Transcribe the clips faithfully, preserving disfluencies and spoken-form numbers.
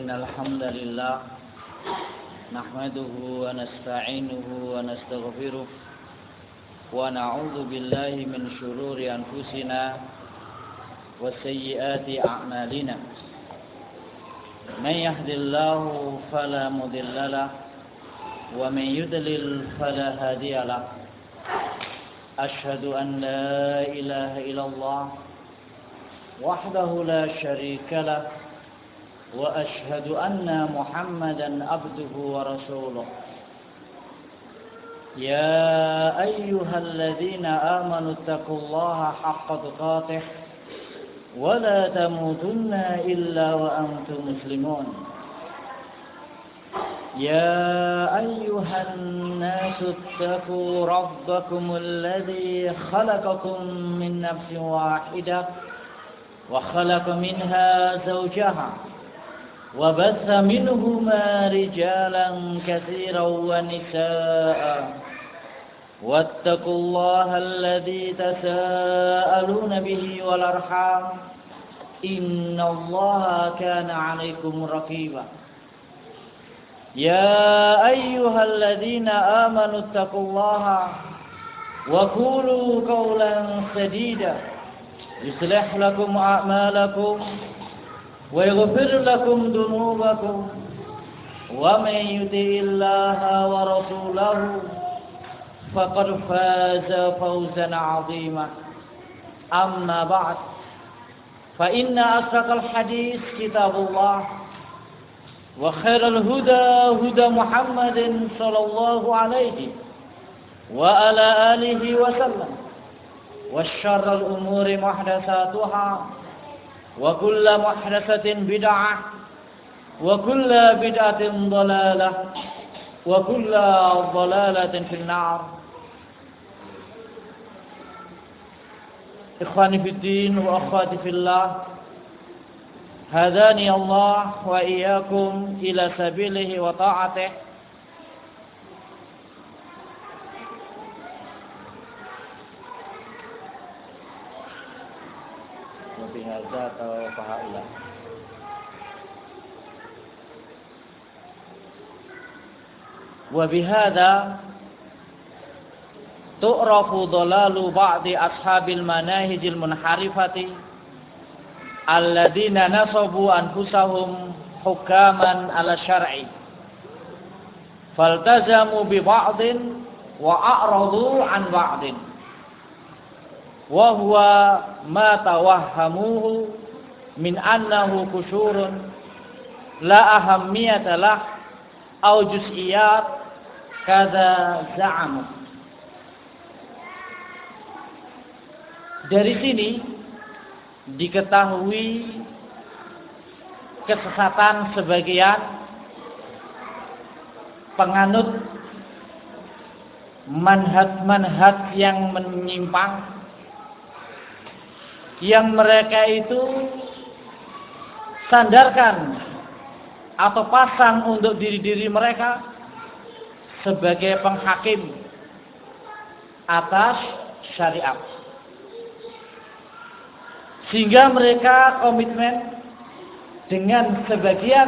إن الحمد لله نحمده ونستعينه ونستغفره ونعوذ بالله من شرور أنفسنا وسيئات أعمالنا من يهد الله فلا مضل له ومن يضلل فلا هادي له أشهد أن لا إله إلا الله وحده لا شريك له وأشهد أن محمدا عبده ورسوله يا أيها الذين آمنوا اتقوا الله حق تقاته ولا تموتن إلا وأنتم مسلمون يا أيها الناس اتقوا ربكم الذي خلقكم من نفس واحدة وخلق منها زوجها وبث منهما رجالا كثيرا ونساء واتقوا الله الذي تساءلون به والأرحام إن الله كان عليكم رقيبا يا أيها الذين آمنوا اتقوا الله وقولوا قولا سديدا يصلح لكم أعمالكم ويغفر لكم ذنوبكم ومن يطع الله ورسوله فقد فاز فوزا عظيما أما بعد فإن أصدق الحديث كتاب الله وخير الهدى هدى محمد صلى الله عليه وعلى آله وسلم وشر الأمور محدثاتها وكل محدثة بدعة وكل بدعة ضلالة وكل ضلالة في النار. إخواني في الدين وأخواتي في الله هداني الله وإياكم إلى سبيله وطاعته وبهذا توفى إله وبهذا تعرف ضلال بعض أصحاب المناهج المنحرفة الذين نصبوا أنفسهم حكاما على الشرع فالتزموا ببعض وأعرضوا عن بعض وهو ما توهموه من أنه قشور لا أهمية له أو جزئيات كذا زعموا. Dari sini diketahui kesesatan sebagian penganut manhaj-manhaj yang menyimpang, yang mereka itu sandarkan atau pasang untuk diri-diri mereka sebagai penghakim atas syariat, sehingga mereka komitmen dengan sebagian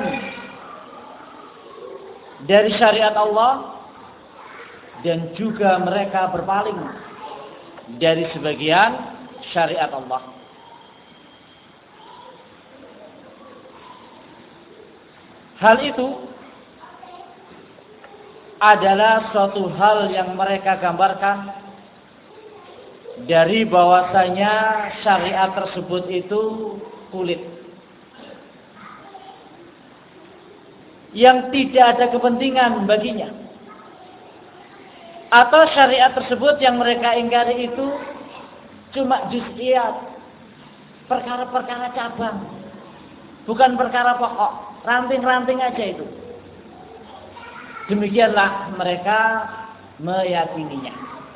dari syariat Allah dan juga mereka berpaling dari sebagian syariat Allah. Hal itu adalah suatu hal yang mereka gambarkan dari bahwasanya syariat tersebut itu kulit yang tidak ada kepentingan baginya, atau syariat tersebut yang mereka ingkari itu cuma juz'iyat, perkara-perkara cabang, bukan perkara pokok, ranting-ranting aja itu. Demikianlah mereka meyakininya.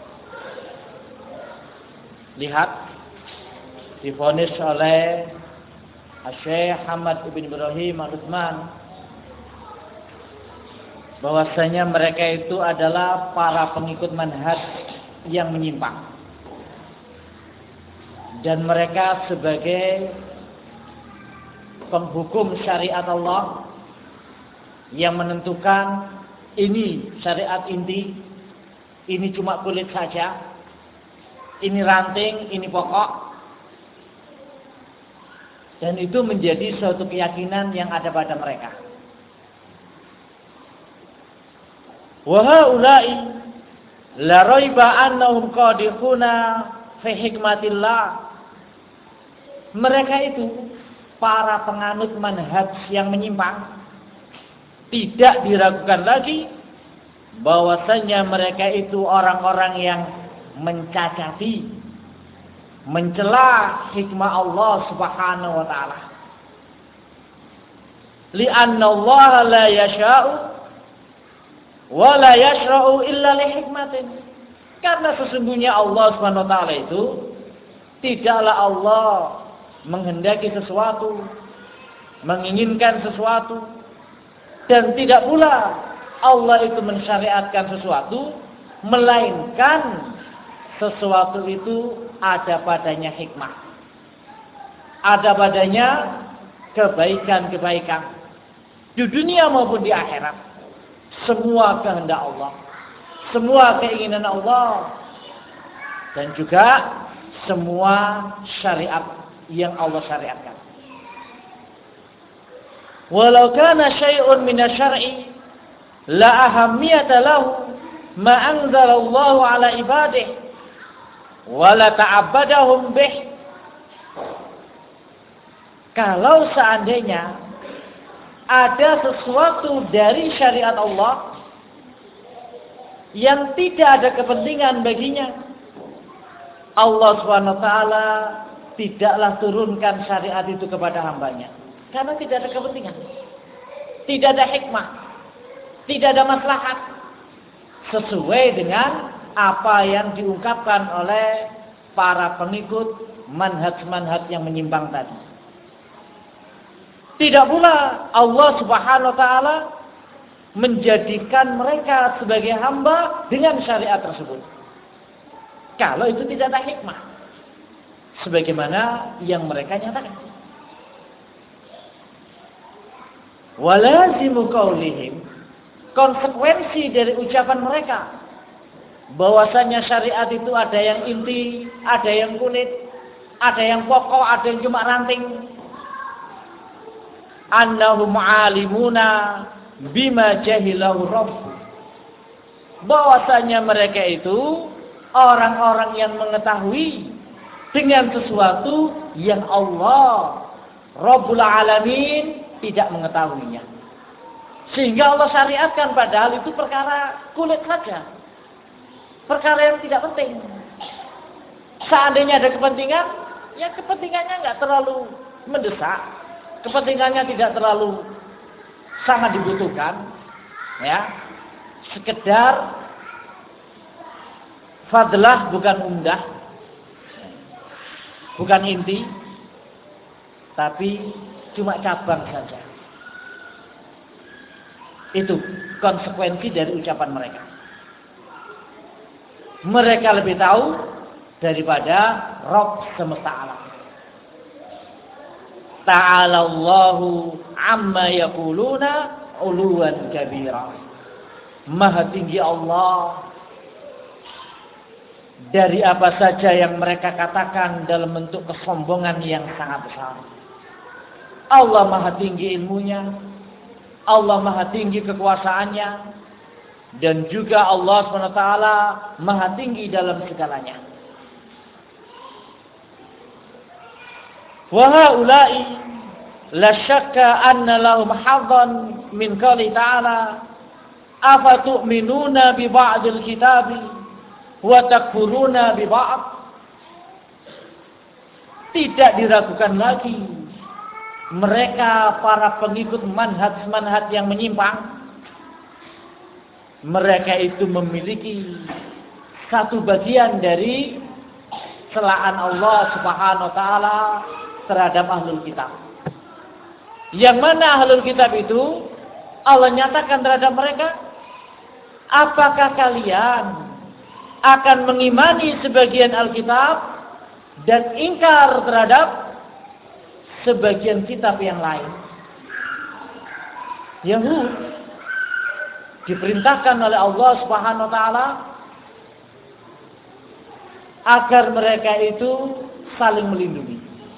Lihat, divonis oleh Syekh Hamad ibn Ibrahim Al-Utsman bahwasanya mereka itu adalah para pengikut manhaj yang menyimpang, dan mereka sebagai penghukum syariat Allah yang menentukan ini syariat inti, ini cuma kulit saja, ini ranting, ini pokok. Dan itu menjadi suatu keyakinan yang ada pada mereka. Wa haula'i la raiba annahum qadikhuna fi hikmatillah. Mereka itu para penganut manhaj yang menyimpang, tidak diragukan lagi bahwasanya mereka itu orang-orang yang mencacati, mencela hikmah Allah Subhanahu wa taala. Li'anna Allah la yasha'u wa la yashra'u illa li hikmatin. Karena sesungguhnya Allah Subhanahu wa taala itu tidaklah Allah menghendaki sesuatu, menginginkan sesuatu, dan tidak pula Allah itu mensyariatkan sesuatu, melainkan sesuatu itu ada padanya hikmah, ada padanya kebaikan-kebaikan di dunia maupun di akhirat. Semua kehendak Allah, semua keinginan Allah, dan juga semua syariat yang Allah syariatkan. Walau kana syai'un minasyar'i la ahammiyata lahu ma anzalallahu ala ibadihi wa la ta'abbadahum bih. Kalau seandainya ada sesuatu dari syariat Allah yang tidak ada kepentingan baginya, Allah Subhanahu wa taala tidaklah turunkan syariat itu kepada hambanya. Karena tidak ada kepentingan, tidak ada hikmah, tidak ada maslahat sesuai dengan apa yang diungkapkan oleh para pengikut manhaj-manhaj yang menyimpang tadi. Tidak pula Allah Subhanahu wa taala menjadikan mereka sebagai hamba dengan syariat tersebut, kalau itu tidak ada hikmah sebagaimana yang mereka nyatakan. Walazimu qaulihim, konsekuensi dari ucapan mereka bahwasanya syariat itu ada yang inti, ada yang kulit, ada yang pokok, ada yang cuma ranting. Annahum alimuna bima jahilahu rabb, bahwasanya mereka itu orang-orang yang mengetahui dengan sesuatu yang Allah Rabbul Alamin tidak mengetahuinya, sehingga Allah syariatkan, padahal itu perkara kulit saja, perkara yang tidak penting. Seandainya ada kepentingan, ya kepentingannya nggak terlalu mendesak, kepentingannya tidak terlalu sangat dibutuhkan, ya, sekedar fadlah bukan umdah, bukan inti, tapi cuma cabang saja. Itu konsekuensi dari ucapan mereka. Mereka lebih tahu daripada Rabb semesta alam. Ta'ala Allahu amma yaquluna uluwan kabira. Maha tinggi Allah dari apa saja yang mereka katakan dalam bentuk kesombongan yang sangat besar. Allah maha tinggi ilmunya, Allah maha tinggi kekuasaannya, dan juga Allah subhanahu wa taala maha tinggi dalam segalanya. Wa haula'i la syakka anna lahum haddan min qouli ta'ala afatu'minuna bi ba'dil kitabi wa takfuruna bi ba'd. Tidak diragukan lagi mereka para pengikut manhaj-manhaj yang menyimpang, mereka itu memiliki satu bagian dari celaan Allah Subhanahu wa taala terhadap ahlul kitab. Yang mana ahlul kitab itu Allah nyatakan terhadap mereka, apakah kalian akan mengimani sebagian Alkitab dan ingkar terhadap sebagian kitab yang lain? Yahud diperintahkan oleh Allah Subhanahu wa taala agar mereka itu saling melindungi.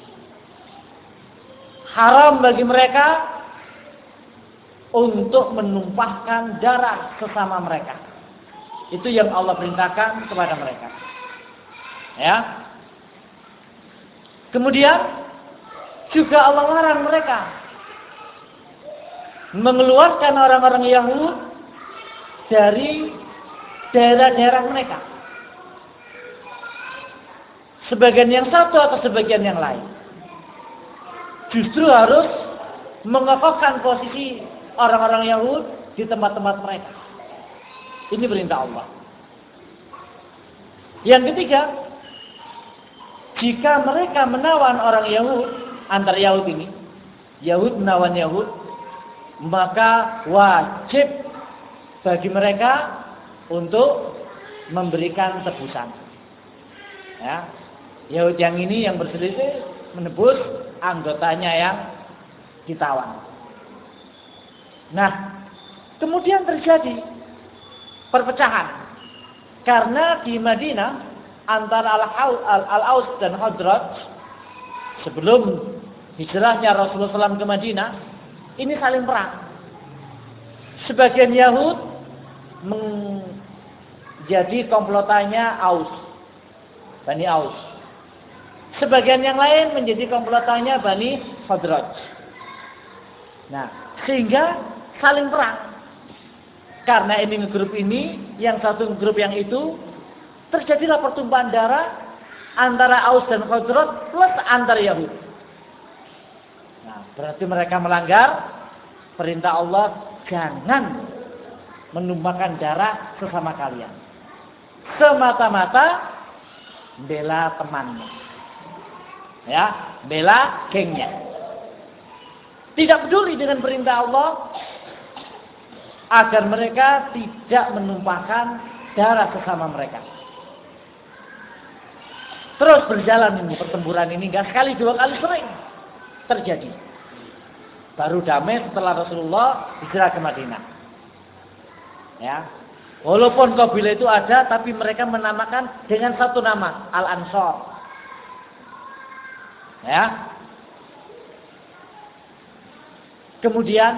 Haram bagi mereka untuk menumpahkan darah sesama mereka. Itu yang Allah perintahkan kepada mereka. Ya. Kemudian juga Allah larang mereka mengeluarkan orang-orang Yahudi dari daerah-daerah mereka. Sebagian yang satu atau sebagian yang lain. Justru harus mengokohkan posisi orang-orang Yahudi di tempat-tempat mereka. Ini perintah Allah. Yang ketiga, jika mereka menawan orang Yahudi, antar Yahudi ini, Yahudi menawan Yahudi, maka wajib bagi mereka untuk memberikan tebusan. Ya, Yahudi yang ini yang berselisih menebus anggotanya yang ditawan. Nah, kemudian terjadi perpecahan karena di Madinah antara Al-Aus dan Khazraj sebelum hijrahnya Rasulullah shallallahu alaihi wasallam ke Madinah ini saling perang. Sebagian Yahud menjadi komplotannya Aus, Bani Aus. Sebagian yang lain menjadi komplotannya Bani Khazraj. Nah, sehingga saling perang. Karena ini grup ini, yang satu grup yang itu, terjadilah pertumpahan darah antara Aus dan Khazraj plus antar Yahudi. Nah, berarti mereka melanggar perintah Allah, jangan menumpahkan darah sesama kalian. Semata-mata bela temannya. Ya, bela gengnya. Tidak peduli dengan perintah Allah agar mereka tidak menumpahkan darah sesama mereka. Terus berjalan ini pertempuran ini, enggak sekali dua kali, sering terjadi. Baru damai setelah Rasulullah hijrah ke Madinah. Ya. Walaupun kabilah itu ada, tapi mereka menamakan dengan satu nama, Al-Ansor. Ya. Kemudian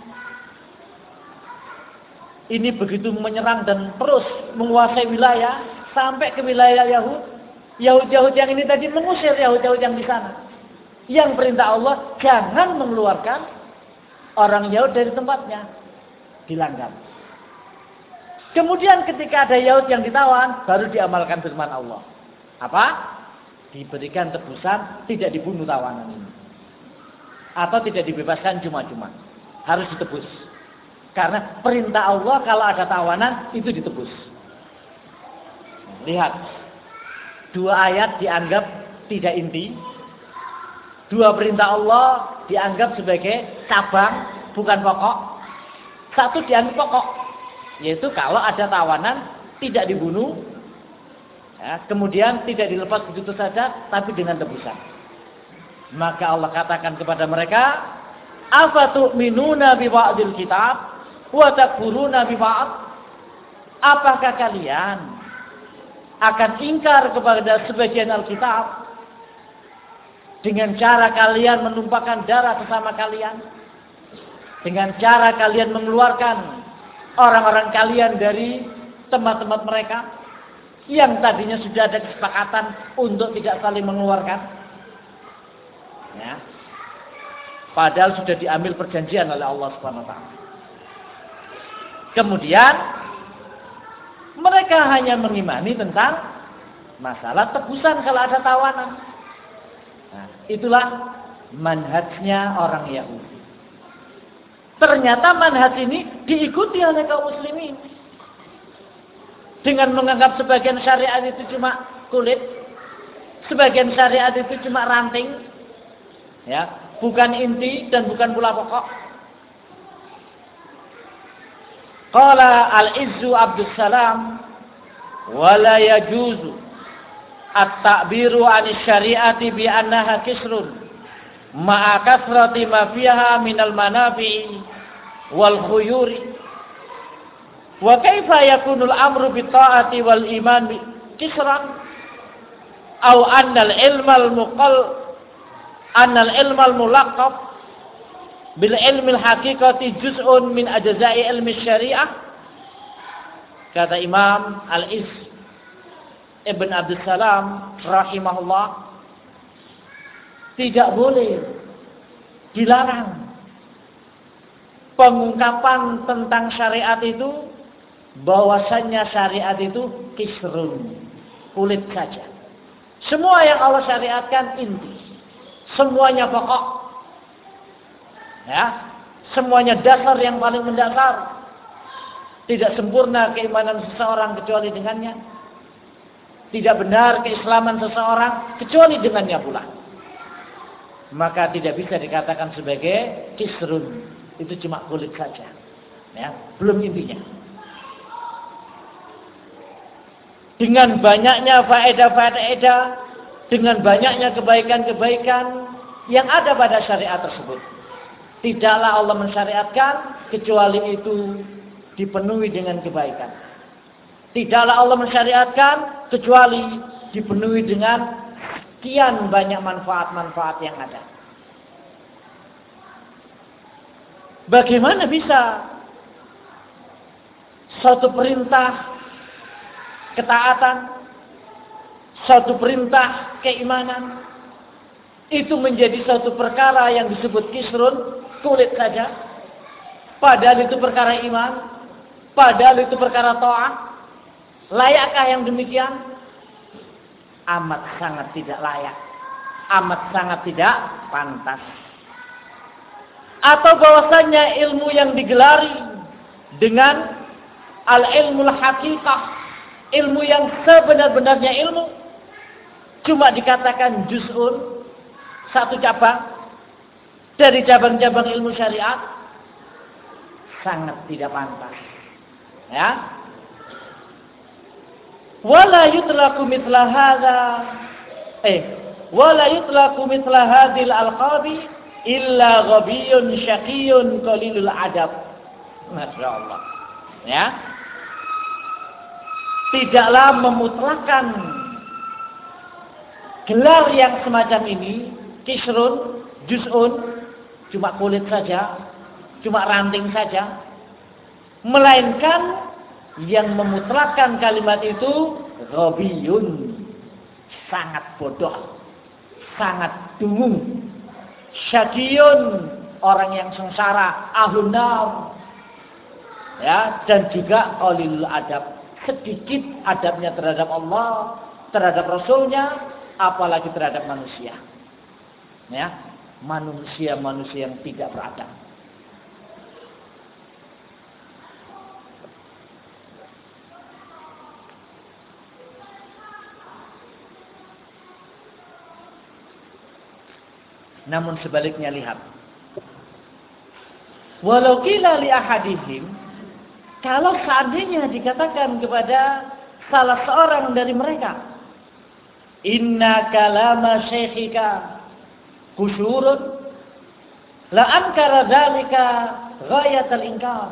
ini begitu menyerang dan terus menguasai wilayah sampai ke wilayah Yahud. Yahud-Yahud yang ini tadi mengusir Yahud-Yahud yang di sana. Yang perintah Allah jangan mengeluarkan orang Yahud dari tempatnya, dilanggar. Kemudian ketika ada Yahud yang ditawan, baru diamalkan firman Allah. Apa? Diberikan tebusan, tidak dibunuh tawanan ini. Atau tidak dibebaskan cuma-cuma. Harus ditebus. Karena perintah Allah kalau ada tawanan itu ditebus. Lihat. Dua ayat dianggap tidak inti. Dua perintah Allah dianggap sebagai cabang, bukan pokok. Satu dianggap pokok. Yaitu kalau ada tawanan tidak dibunuh. Ya, kemudian tidak dilepas begitu saja, tapi dengan tebusan. Maka Allah katakan kepada mereka, "Afatu'minuna bi ba'dil kitab wa takfuruna bi ba'd?" Apakah kalian akan ingkar kepada sebagian Alkitab dengan cara kalian menumpahkan darah sesama kalian, dengan cara kalian mengeluarkan orang-orang kalian dari tempat-tempat mereka yang tadinya sudah ada kesepakatan untuk tidak saling mengeluarkan? Ya. Padahal sudah diambil perjanjian oleh Allah Subhanahu wa taala. Kemudian mereka hanya mengimani tentang masalah tebusan kalau ada tawanan. Nah, itulah manhajnya orang Yahudi. Ternyata manhaj ini diikuti oleh kaum muslimin. Dengan menganggap sebagian syariat itu cuma kulit, sebagian syariat itu cuma ranting. Ya, bukan inti dan bukan pula pokok. Qala Al-Izzu Abdus Salam wala yajuzu at-ta'biru 'ani syari'ati bi annaha kisrun ma'a kasrati ma fiha minal manafi wal khuyuri Wa kaifa yakunul amru bi ta'ati wal iman bi kisran? Au annal ilmal muqal annal ilmal mulaqqab bil ilmil haqiqati juz'un min ajza'i ilmi syariah. Kata Imam Al-Iz Ibn Abdul Salam rahimahullah, tidak boleh, dilarang pengungkapan tentang syariat itu bahwasannya syariat itu kisrun, kulit saja. Semua yang Allah syariatkan inti, semuanya pokok, ya, semuanya dasar yang paling mendasar. Tidak sempurna keimanan seseorang kecuali dengannya. Tidak benar keislaman seseorang kecuali dengannya pula. Maka tidak bisa dikatakan sebagai kisrun. Itu cuma kulit saja, ya, belum intinya. Dengan banyaknya faedah-faedah, dengan banyaknya kebaikan-kebaikan yang ada pada syariat tersebut, tidaklah Allah mensyariatkan kecuali itu dipenuhi dengan kebaikan. Tidaklah Allah mensyariatkan kecuali dipenuhi dengan sekian banyak manfaat-manfaat yang ada. Bagaimana bisa suatu perintah ketaatan, suatu perintah keimanan itu menjadi suatu perkara yang disebut kisrun, kulit saja, padahal itu perkara iman, padahal itu perkara ta'ah? Layakkah yang demikian? Amat sangat tidak layak, amat sangat tidak pantas. Atau bahwasanya ilmu yang digelari dengan al-ilmul haqiqah, ilmu yang sebenar-benarnya ilmu, cuma dikatakan juz'un, satu cabang dari cabang-cabang ilmu syariat, sangat tidak pantas, ya. Wala yutlaqu mithla hadza eh wala yutlaqu mithla hadhil alqabi illa ghabiyyun syaqiyyun qalilul adab. Masyaallah, ya. Tidaklah memutlakan gelar yang semacam ini, kisrun, juz'un, cuma kulit saja, cuma ranting saja, melainkan yang memutlakan kalimat itu ghabiyun, sangat bodoh, sangat dungu, syaqiyun, orang yang sengsara, ahunar, ya, dan juga qalilul adab, sedikit adabnya terhadap Allah, terhadap Rasulnya, apalagi terhadap manusia, ya, manusia-manusia yang tidak beradab. Namun sebaliknya lihat, walau qila li ahadihim, kalau seandainya dikatakan kepada salah seorang dari mereka, inna kalama syekhika kusyurun, la ankara dzalika ghayatal inkar.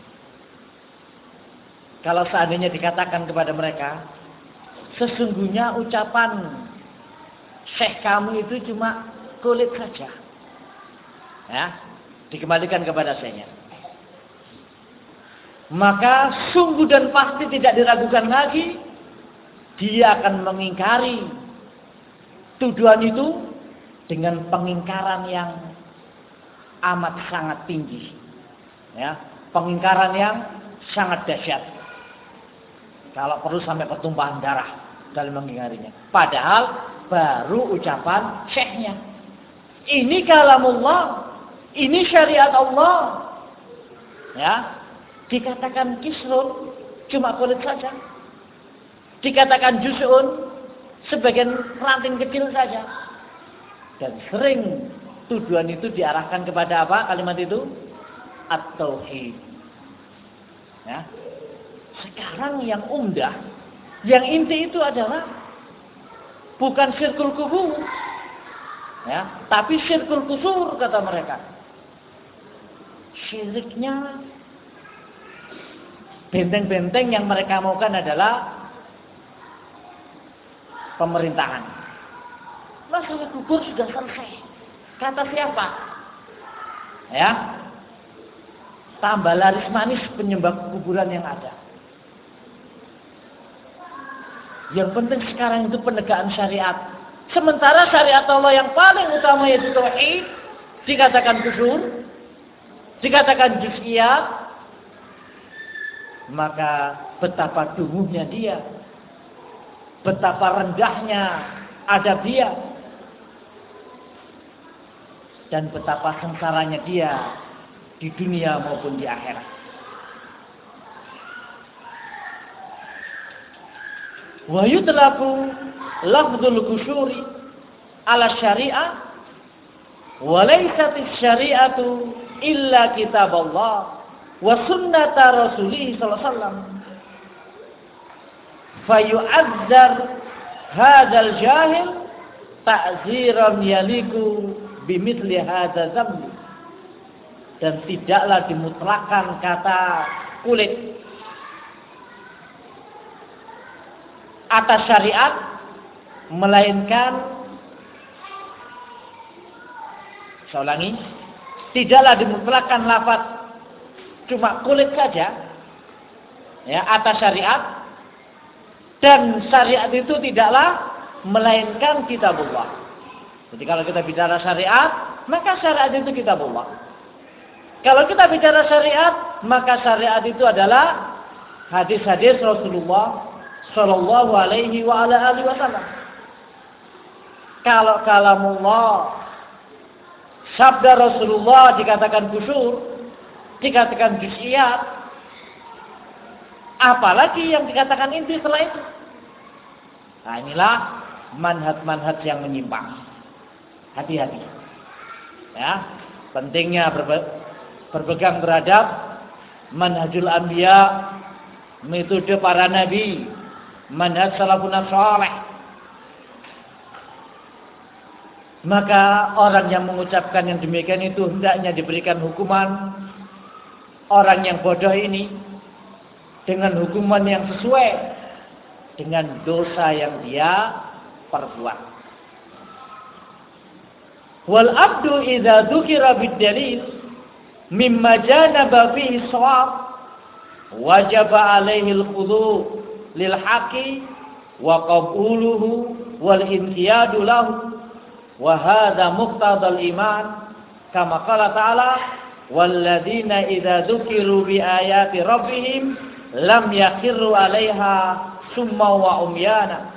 Kalau seandainya dikatakan kepada mereka, sesungguhnya ucapan syekh kamu itu cuma kulit saja, ya, dikembalikan kepada syekhnya, maka sungguh dan pasti tidak diragukan lagi, dia akan mengingkari tuduhan itu dengan pengingkaran yang amat sangat tinggi, ya, pengingkaran yang sangat dahsyat. Kalau perlu sampai pertumpahan darah dalam mengingkarinya. Padahal baru ucapan syekhnya. Ini kalamullah, ini syariat Allah, ya, dikatakan kisrun, cuma kulit saja, dikatakan juz'un, sebagian ranting kecil saja, dan sering tuduhan itu diarahkan kepada apa? Kalimat itu at-tauhid, ya. Sekarang yang umdah, yang inti itu adalah bukan syirkul kubur, ya, tapi syirkul kusur, kata mereka. Syiriknya Benteng-benteng yang mereka maukan adalah pemerintahan. Masalah kubur sudah selesai. Kata siapa? Ya. Tambah laris manis penyembah kuburan yang ada. Yang penting sekarang itu penegakan syariat. Sementara syariat Allah yang paling utama yaitu tauhid dikatakan kufur, dikatakan juz'iyat, maka betapa dungunya dia, betapa rendahnya adab dia, dan betapa sengsaranya dia di dunia maupun di akhirat. Wa yutlaku lafdzul kusyuri ala syariah wa laysat syariatu illa kitab Allah wa sunnata rasulih sallallahu alaihi wasallam fayu'azzar hadzal jahil ta'ziran yaliku bimithli hadza zambi. Dan tidaklah dimutlakan kata kulit atas syariat, melainkan, saya ulangi, tidaklah dimutlakan lafaz cuma kulit saja ya atas syariat, dan syariat itu tidaklah melainkan kitabullah. Jadi kalau kita bicara syariat, maka syariat itu kitabullah. Kalau kita bicara syariat, maka syariat itu adalah hadis-hadis Rasulullah Sallallahu Alaihi wa ala alihi Wasallam. Kalau kalamullah, sabda Rasulullah dikatakan kusur, dikatakan juz'iyat, apalagi yang dikatakan inti setelah itu. Nah inilah manhaj-manhaj yang menyimpang. Hati-hati. Ya, pentingnya berbe berpegang terhadap manhajul anbiya, metode para nabi, manhaj salafun salih. Maka orang yang mengucapkan yang demikian itu hendaknya diberikan hukuman orang yang bodoh ini dengan hukuman yang sesuai dengan dosa yang dia perbuat. Wal abdu idza dzukira bid dalil mimma janaba fihi shawab wajaba alaihi al-khudu' lil haqqi wa qabuluhu wal inqiyadu lahu wa hadha muqtadal iman kama qala ta'ala walladzina idza dzukiru bi ayati rabbihim lam yakhirru 'alaiha summa wa umyana.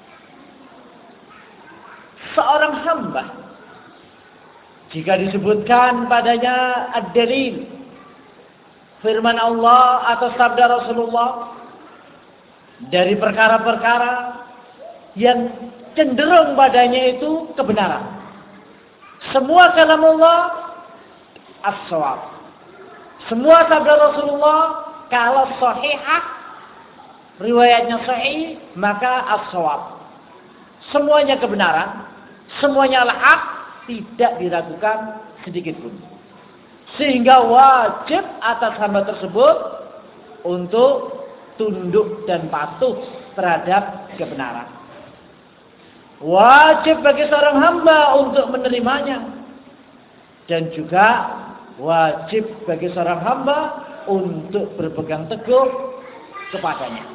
Seorang hamba jika disebutkan padanya ad-dalil, firman Allah atau sabda Rasulullah dari perkara-perkara yang cenderung padanya itu kebenaran. Semua kalam Allah as-shawab. Semua sabda Rasulullah kalau sahihah, riwayatnya sahih, maka as-shawab. Semuanya kebenaran, semuanya al-haq, tidak diragukan sedikit pun. Sehingga wajib atas hamba tersebut untuk tunduk dan patuh terhadap kebenaran. Wajib bagi seorang hamba untuk menerimanya. Dan juga wajib bagi seorang hamba untuk berpegang teguh kepadanya.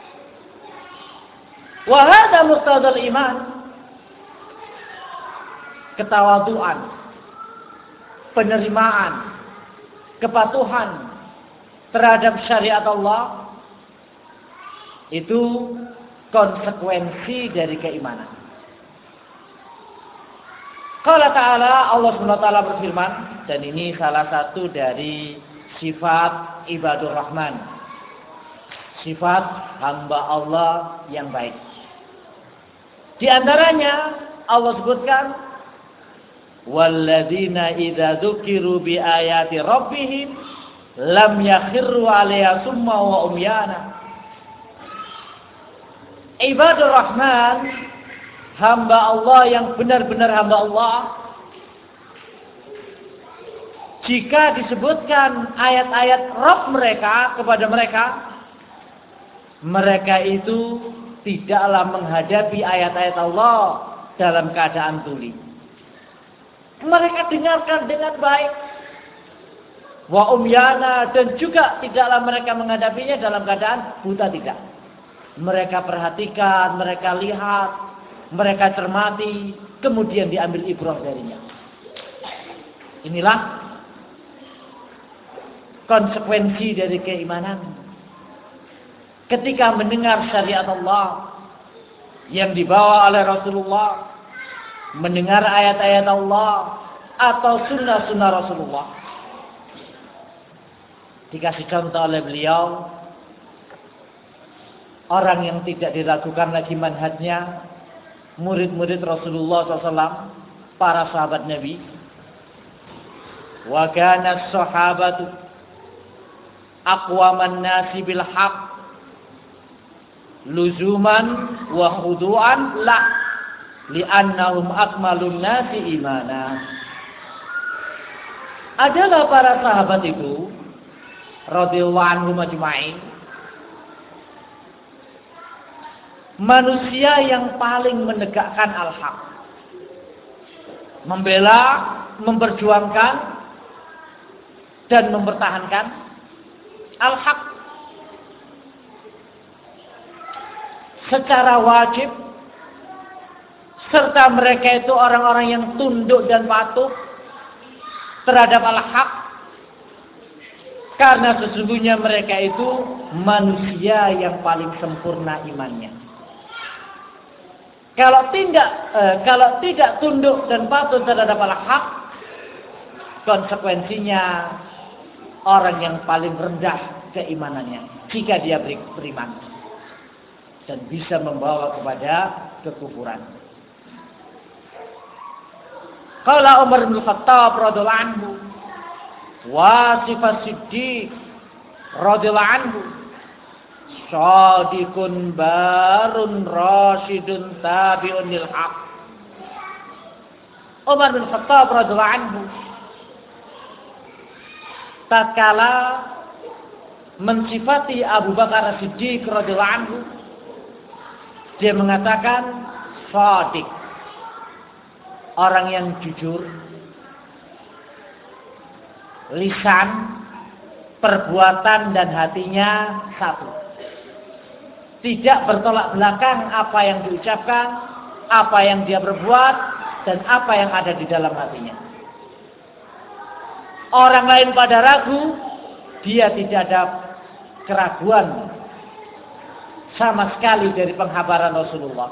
Wa hadza muqtadal iman. Ketawaduan, penerimaan, kepatuhan terhadap syariat Allah itu konsekuensi dari keimanan. Qala ta'ala, Allah subhanahu wa taala berfirman, dan ini salah satu dari sifat ibadur rahman, sifat hamba Allah yang baik. Di antaranya Allah sebutkan walladzina idza dzukiru bi ayati rabbihim lam yakhirru 'alaiha summa wa umyana. Ibadur Rahman, hamba Allah yang benar-benar hamba Allah, jika disebutkan ayat-ayat Rabb mereka kepada mereka, mereka itu tidaklah menghadapi ayat-ayat Allah dalam keadaan tuli. Mereka dengarkan dengan baik. Wa umyana, dan juga tidaklah mereka menghadapinya dalam keadaan buta, tidak. Mereka perhatikan, mereka lihat, mereka cermati, kemudian diambil ibrah darinya. Inilah konsekuensi dari keimanan. Ketika mendengar syariat Allah yang dibawa oleh Rasulullah, mendengar ayat-ayat Allah atau sunnah-sunnah Rasulullah, dikasih contoh oleh beliau, orang yang tidak diragukan lagi manhajnya, murid-murid Rasulullah shallallahu alaihi wasallam, para sahabat Nabi. Wa kana as-sahabatu aqwaman nasi bil haqq luzuman wa khudu'an la li'annahum akmalun nasi imana. Adalah para sahabat itu radhiyallahu anhum ajma'in manusia yang paling menegakkan al-haq, membela, memperjuangkan dan mempertahankan al-haq secara wajib, serta mereka itu orang-orang yang tunduk dan patuh terhadap al-haq, karena sesungguhnya mereka itu manusia yang paling sempurna imannya. Kalau tidak, eh, kalau tidak tunduk dan patuh terhadap al-haq, konsekuensinya orang yang paling rendah keimanannya jika dia beriman, dan bisa membawa kepada kekufuran. Qala Umar bin Khattab radhiyallahu anhu wa sifat Siddiq radhiyallahu anhu shadiqun barun rasyidun tabi'un lil haq. Umar bin Khattab radhiyallahu anhu tatkala mensifati Abu Bakar Siddiq radhiyallahu anhu, dia mengatakan shadiq, orang yang jujur, lisan, perbuatan dan hatinya satu. Tidak bertolak belakang apa yang diucapkan, apa yang dia berbuat, dan apa yang ada di dalam hatinya. Orang lain pada ragu, dia tidak ada keraguan sama sekali dari penghabaran Rasulullah.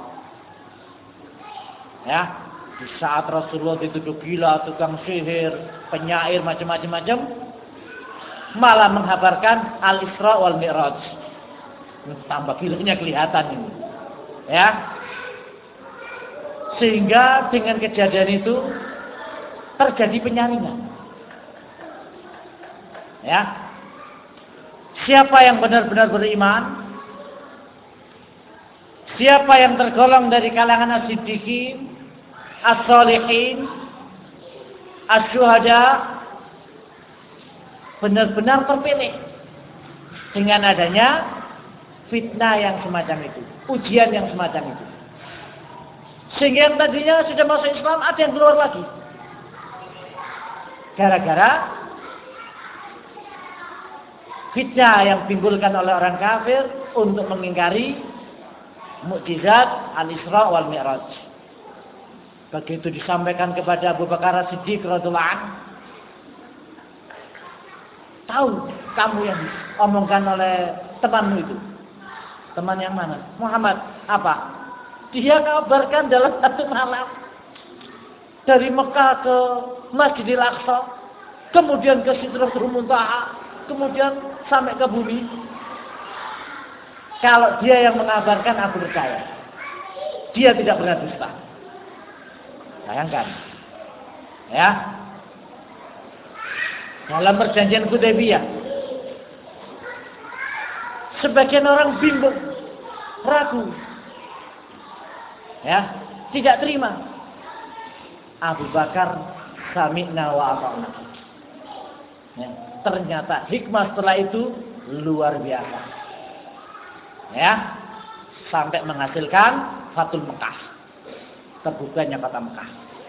Ya, di saat Rasulullah dituduh gila, tukang sihir, penyair, macam-macam, malah menghabarkan Al-Isra wal Mi'raj. Tambah gilanya kelihatan ini. Ya. Sehingga dengan kejadian itu terjadi penyaringan. Ya. Siapa yang benar-benar beriman, siapa yang tergolong dari kalangan as-siddiqin, as-shalihin, as-syuhada, benar-benar terpilih dengan adanya fitnah yang semacam itu, ujian yang semacam itu. Sehingga yang tadinya sudah masuk Islam ada yang keluar lagi. Gara-gara fitnah yang ditimbulkan oleh orang kafir untuk mengingkari mukjizat Al-Isra wal Mi'raj. Begitu disampaikan kepada Abu Bakar Siddiq radhiyallahu anhu, tahu kamu yang omongkan oleh temanmu itu. Teman yang mana? Muhammad. Apa? Dia kabarkan dalam satu malam dari Mekah ke Masjidil Aqsa, kemudian ke Sidratul Muntaha, kemudian sampai ke bumi. Kalau dia yang mengabarkan, aku percaya. Dia tidak pernah dusta. Bayangkan. Ya. Dalam perjanjian Hudaybiyah, sebagian orang bimbang, ragu. Ya, tidak terima. Abu Bakar sami'na wa ata'na. Ya, ternyata hikmah setelah itu luar biasa. Ya, sampai menghasilkan Fathul Mekah, terbukanya kota Mekah.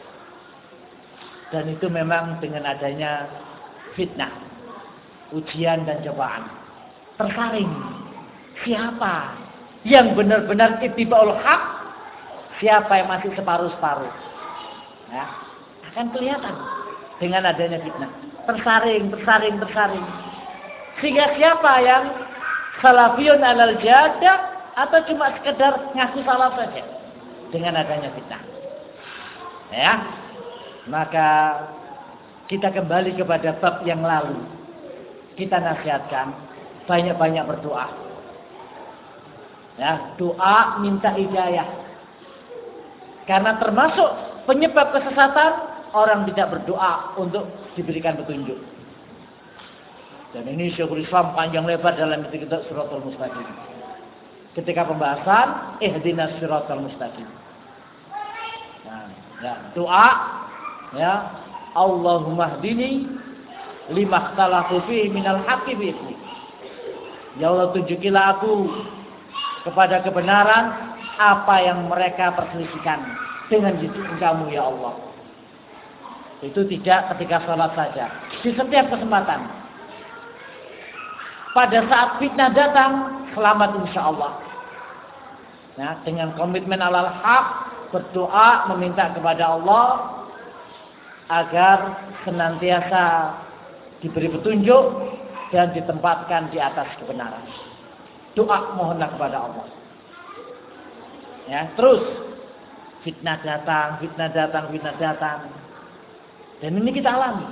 Dan itu memang dengan adanya fitnah, ujian dan cobaan, tersaring siapa yang benar-benar ittiba'ul haq, siapa yang masih separuh-separuh. Ya, akan kelihatan dengan adanya fitnah. Tersaring, tersaring, tersaring. Sehingga siapa yang salafiyun alal jadah atau cuma sekedar ngaku salah saja dengan adanya fitnah. Ya, maka kita kembali kepada bab yang lalu. Kita nasihatkan banyak-banyak berdoa. Ya, doa minta hidayah. Karena termasuk penyebab kesesatan orang tidak berdoa untuk diberikan petunjuk. Dan ini Syekhul Islam panjang lebar dalam kitab Shiratal Mustaqim. Ketika pembahasan ihdinas Shiratal Mustaqim. Nah, ya, doa ya, Allahumma hdini lima ikhtalafu fihi minal haqqi bi idnik. Ya Allah, tunjukilah aku kepada kebenaran apa yang mereka perselisihkan dengan izin kamu ya Allah. Itu tidak ketika sholat saja, di setiap kesempatan. Pada saat fitnah datang, selamat insya Allah. Nah, dengan komitmen alal haq, berdoa meminta kepada Allah agar senantiasa diberi petunjuk dan ditempatkan di atas kebenaran. Doa mohonlah kepada Allah. Ya, terus fitnah datang, fitnah datang, fitnah datang. Dan ini kita alami.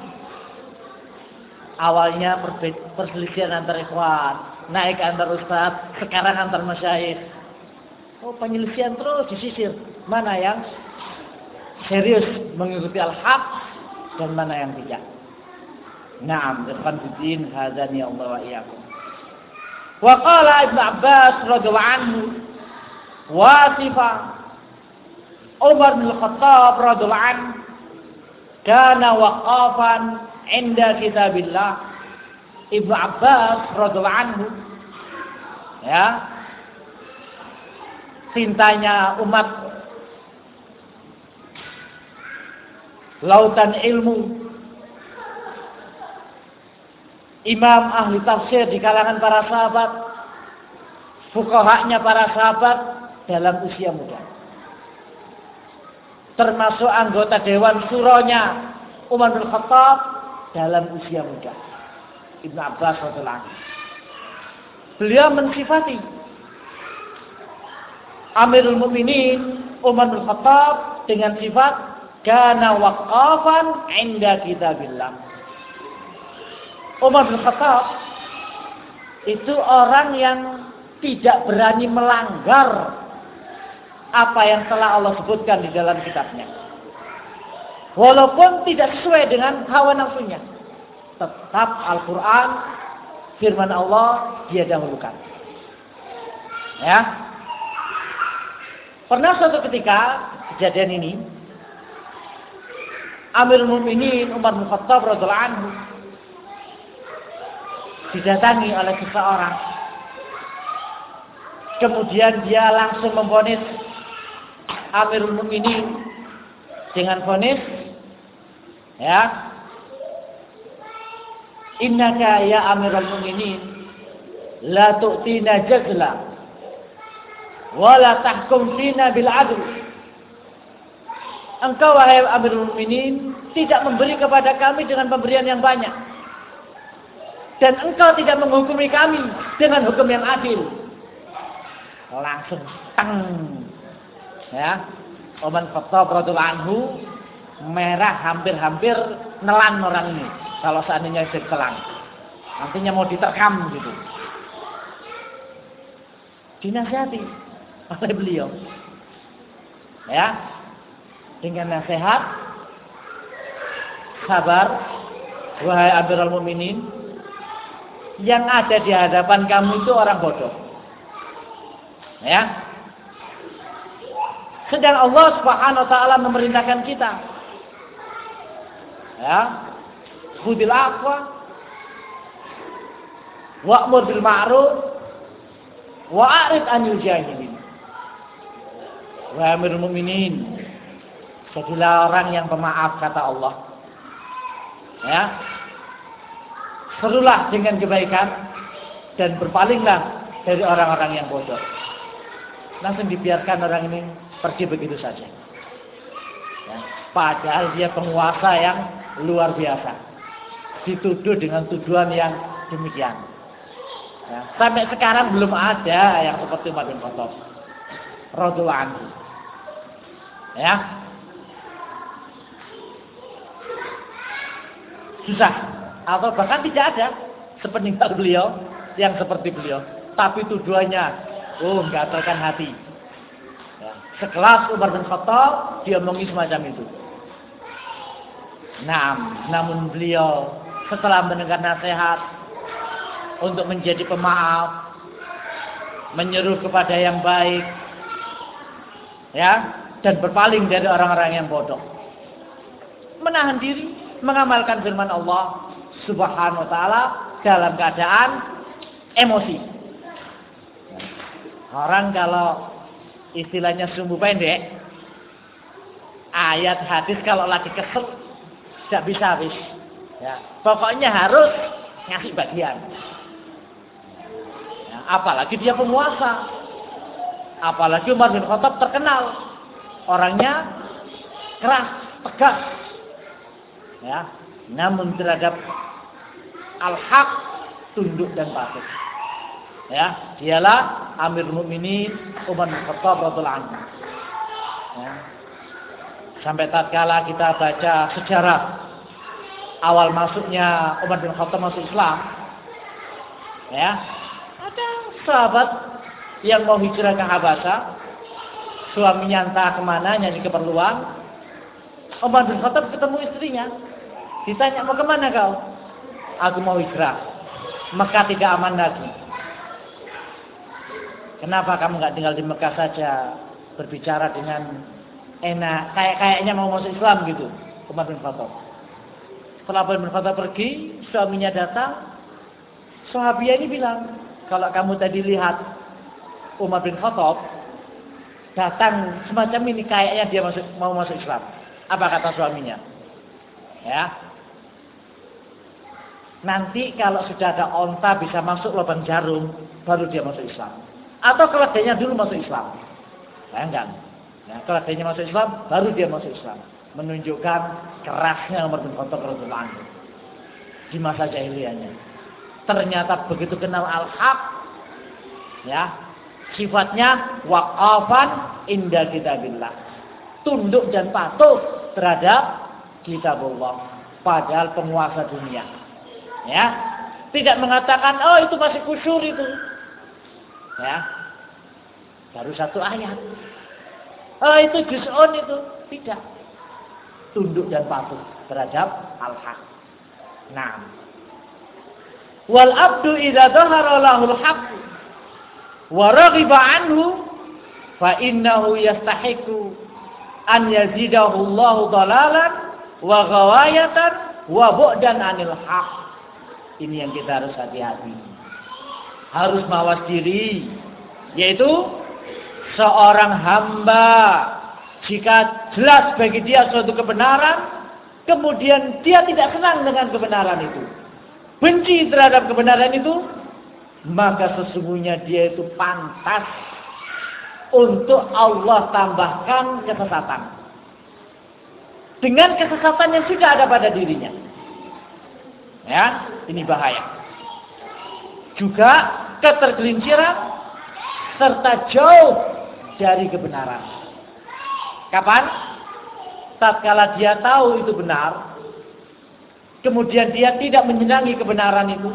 Awalnya perselisihan antar ikhwan, naik antar ustaz, sekarang antar masyayikh. Oh, penyelisihan terus disisir. Mana yang serius mengikuti al-haq dan mana yang tidak. Naam, ikhwan fiddin, hadzani Allah wa iyyakum. Wa qala Ibnu Abbas radhiyallahu anhu wasifa Umar bin Khattab radhiyallahu anhu kana waqafan 'inda kitabillah. Ibnu Abbas radhiyallahu anhu ya, cintanya umat, lautan ilmu, imam ahli tafsir di kalangan para sahabat, fuqahanya para sahabat dalam usia muda. Termasuk anggota Dewan Syuranya Umar bin Khattab dalam usia muda. Ibnu Abbas radhiyallahu anhu. Beliau mensifati Amirul Mukminin Umar bin Khattab dengan sifat kana waqafan 'inda kitabillah. Umar bin Khattab itu orang yang tidak berani melanggar apa yang telah Allah sebutkan di dalam kitabnya. Walaupun tidak sesuai dengan hawa nafsunya, tetap Al-Quran, firman Allah dia dahulukan. Ya. Pernah suatu ketika kejadian ini, Amirul Mukminin Umar bin Khattab radhiyallahu anhu didatangi oleh seseorang. Kemudian dia langsung memvonis Amirul Mukminin dengan vonis, ya, innaka ya Amirul Mukminin la tu'tina jazla wa la tahkum fina bil adl. Engkau wahai Amirul Mukminin tidak memberi kepada kami dengan pemberian yang banyak, dan engkau tidak menghukumi kami dengan hukum yang adil. Langsung teng, ya, Umar bin Khattab radhiyallahu anhu merah, hampir-hampir nelan orang ini. Kalau seandainya ditelan, nantinya mau diterkam gitu. Dinasihati oleh beliau, ya, dengan nasihat, sabar, wahai Amirul Mukminin, yang ada di hadapan kamu itu orang bodoh. Ya. Sedang Allah Subhanahu wa taala memerintahkan kita. Ya. Khudil afwa Wa'mur bil ma'ruf wa'rid 'anil jahilin. Wahai amirul mukminin, jadilah orang yang pemaaf kata Allah. Ya. Serulah dengan kebaikan dan berpalinglah dari orang-orang yang bodoh. Langsung dibiarkan orang ini pergi begitu saja. Ya. Padahal dia penguasa yang luar biasa. Dituduh dengan tuduhan yang demikian. Ya. Sampai sekarang belum ada yang seperti Umar bin Khattab radhiyallahu anhu. Ya. Susah atau bahkan tidak ada sepeninggal beliau yang seperti beliau, tapi tuduhannya oh menggatalkan hati. Ya. Sekelas Umar bin Khattab dia omongin semacam itu. Nah, namun beliau setelah mendengar nasihat untuk menjadi pemaaf, menyeru kepada yang baik, ya, dan berpaling dari orang-orang yang bodoh, menahan diri, mengamalkan firman Allah Subhanahu wa taala dalam keadaan emosi. Orang kalau istilahnya sumbu pendek, ayat hadis kalau lagi kesel tidak bisa habis. Ya, pokoknya harus ngasih bagian. Ya, apalagi dia penguasa, apalagi Umar bin Khattab terkenal orangnya keras, tegas. Ya, namun terhadap al-haq tunduk dan patuh. Ya, dialah Amirul Mukminin Umar bin Khattab radhiyallahu anhu. Ya. Sampai tatkala kita baca sejarah awal masuknya Umar bin Khattab masuk Islam, ya, ada sahabat yang mau hijrah ke Habasyah, suaminya entah kemana nyari keperluan. Umar bin Khattab ketemu istrinya, ditanya mau kemana kau? Aku mau hijrah, Mekah tidak aman lagi. Kenapa kamu nggak tinggal di Mekah saja, berbicara dengan enak, kayak kayaknya mau masuk Islam gitu, Umar bin Khattab. Setelah Umar bin Khattab pergi, suaminya datang, sahabiah ini bilang, kalau kamu tadi lihat Umar bin Khattab datang semacam ini, kayaknya dia masuk, mau masuk Islam. Apa kata suaminya? Ya, nanti kalau sudah ada onta bisa masuk lubang jarum, baru dia masuk Islam. Atau keledainya dulu masuk Islam. Bayangkan. Ya, keledainya masuk Islam, baru dia masuk Islam. Menunjukkan kerasnya Umar bin Khattab radhiyallahu anhu di masa jahiliyahnya. Ternyata begitu kenal al-haq, ya, sifatnya waqafan inda kitabillah, tunduk dan patuh terhadap kitabullah, padahal penguasa dunia. Ya, tidak mengatakan oh itu masih kusyur itu. Ya, baru satu ayat. Oh itu juz'un itu. Tidak. Tunduk dan patuh terhadap al-haq. Nah. Wal abdu idza dhahara lahul haqq wa raghiba anhu fa innahu yastahiqu an yazidahu Allahu dhalalan wa ghawayatan wa bu'dan anil haq. Ini yang kita harus hati-hati. Harus mawas diri, yaitu seorang hamba jika jelas bagi dia suatu kebenaran, kemudian dia tidak senang dengan kebenaran itu, benci terhadap kebenaran itu, maka sesungguhnya dia itu pantas untuk Allah tambahkan kesesatan dengan kesesatan yang sudah ada pada dirinya. Ya, ini bahaya. Juga ketergelinciran serta jauh dari kebenaran. Kapan? Tatkala dia tahu itu benar, kemudian dia tidak menyenangi kebenaran itu,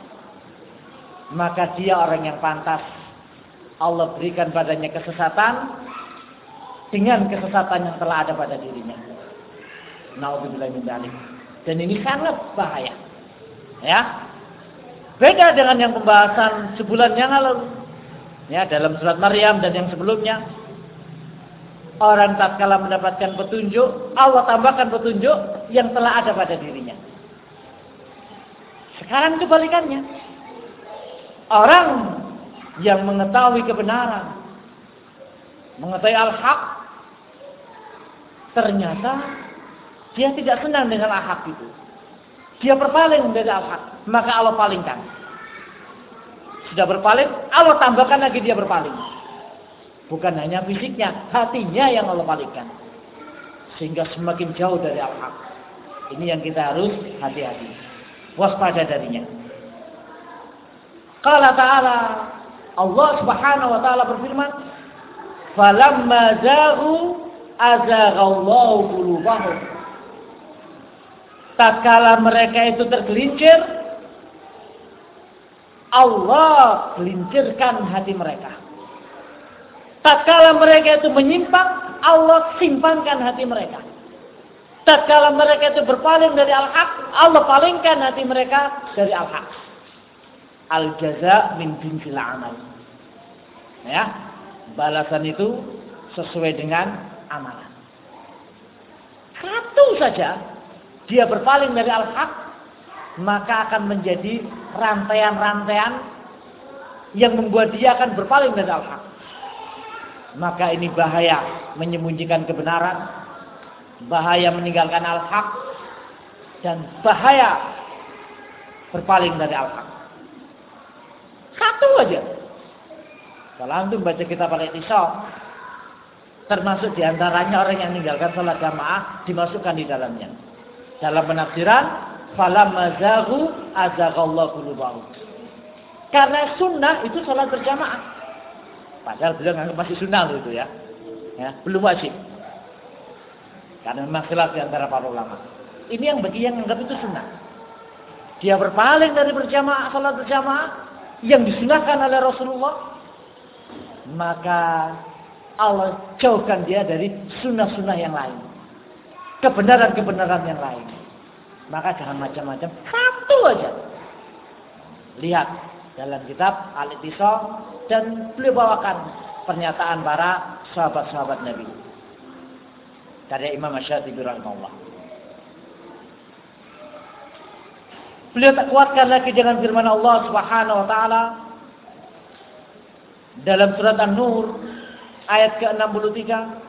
maka dia orang yang pantas Allah berikan padanya kesesatan dengan kesesatan yang telah ada pada dirinya. Nauzubillah min dzalik. Dan ini sangat bahaya. Ya. Beda dengan yang pembahasan sebulan yang lalu. Ya, dalam surat Maryam dan yang sebelumnya. Orang tatkala mendapatkan petunjuk, Allah tambahkan petunjuk yang telah ada pada dirinya. Sekarang kebalikannya. Orang yang mengetahui kebenaran, mengetahui al-haq, ternyata dia tidak senang dengan al-haq itu. Dia berpaling dari al-haq, maka Allah palingkan. Sudah berpaling, Allah tambahkan lagi dia berpaling. Bukan hanya fisiknya, hatinya yang Allah palingkan. Sehingga semakin jauh dari al-haq. Ini yang kita harus hati-hati, waspada darinya. Qala ta'ala, Allah Subhanahu wa taala berfirman, "Falamma zaghu azaghallahu qulubahum." Tatkala mereka itu tergelincir, Allah gelincirkan hati mereka. Tatkala mereka itu menyimpang, Allah simpangkan hati mereka. Tatkala mereka itu berpaling dari al-haq, Allah palingkan hati mereka dari al-haq. Al-jaza min jinsil amal. Ya, balasan itu sesuai dengan amalan. Satu saja dia berpaling dari al-haq, maka akan menjadi rantaian-rantaian yang membuat dia akan berpaling dari al-haq. Maka ini bahaya menyembunyikan kebenaran, bahaya meninggalkan al-haq, dan bahaya berpaling dari al-haq. Satu aja. Kalau antum baca kitab al-i'tisam, termasuk diantaranya orang yang meninggalkan salat jamaah dimasukkan di dalamnya. Dalam penafsiran, falamma zaghu azaghallahu qulubahum. Karena sunnah itu salat berjamaah. Padahal beliau nganggap masih sunnah itu ya. Ya, belum wajib. Karena memang khilaf di antara para ulama. Ini yang bagi yang menganggap itu sunnah. Dia berpaling dari berjamaah, salat berjamaah yang disunahkan oleh Rasulullah, maka Allah jauhkan dia dari sunnah-sunnah yang lain, kebenaran-kebenaran yang lain. Maka jangan macam-macam, satu aja. Lihat dalam kitab Al-I'tisam, dan beliau bawakan pernyataan para sahabat-sahabat Nabi. Dari Imam Asy-Syafi'i rahimahullah. Beliau tak kuatkan lagi dengan firman Allah Subhanahu wa taala dalam surat An-Nur ayat ke enam puluh tiga.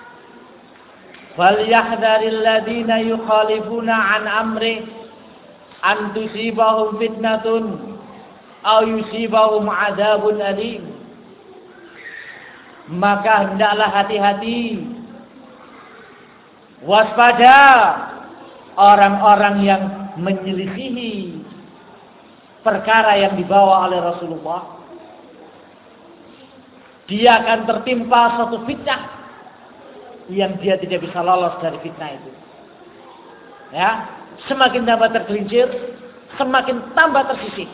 "Falyahdharil ladzina yukhalifuna an amri an tusibahum fitnatun aw yusibahum adzabun alim." Maka hendaklah hati-hati, waspada orang-orang yang menyelisihi perkara yang dibawa oleh Rasulullah. Dia akan tertimpa suatu fitnah yang dia tidak bisa lolos dari fitnah itu. Ya, semakin tambah tergelincir, semakin tambah tersisih.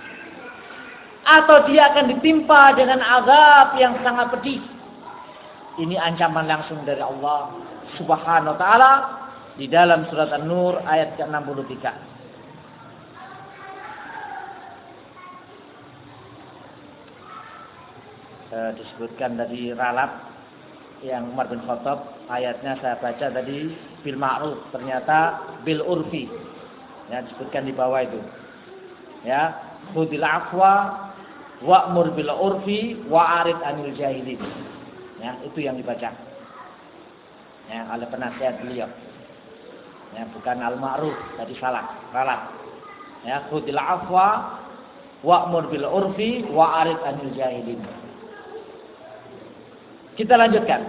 Atau dia akan ditimpa dengan azab yang sangat pedih. Ini ancaman langsung dari Allah Subhanahu wa taala di dalam surat An-Nur ayat ke enam puluh tiga. E, disebutkan dari Ralab yang Umar bin Khattab, ayatnya saya baca tadi bil ma'ruf, ternyata bil urfi. Ya, disebutkan di bawah itu. Ya, khudil afwa wa'mur bil urfi wa'arid anil jahilin. Ya, itu yang dibaca. Ya, oleh penasihat beliau. Ya, bukan al-ma'ruf, tadi salah, salah. Ya, khudil afwa wa'mur bil urfi wa'arid anil jahilin. Kita lanjutkan.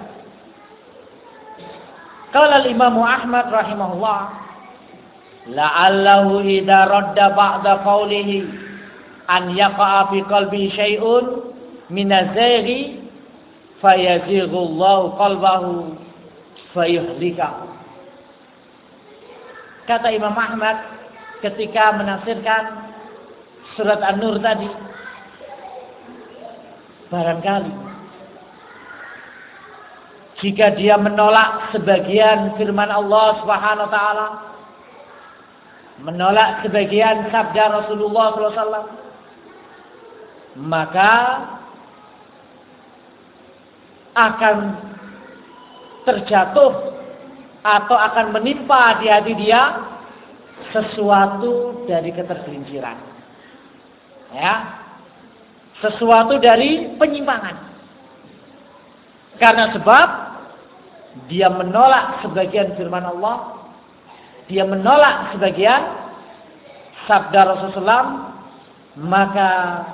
Qala al-Imam Ahmad rahimahullah, la'allahu idza radda ba'da qawlihi an yaqa'a fi qalbi syai'un min az-zaghi fayazighu Allahu qalbahu fayuhlikahu. Kata Imam Ahmad ketika menafsirkan surat An-Nur tadi, barangkali jika dia menolak sebagian firman Allah Subhanahu wa taala, menolak sebagian sabda Rasulullah sallallahu alaihi wasallam, maka akan terjatuh atau akan menimpa di hati dia sesuatu dari ketergelinciran. Ya. sesuatu dari penyimpangan. Karena sebab dia menolak sebagian firman Allah, dia menolak sebagian sabda Rasulullah shallallahu alaihi wasallam, maka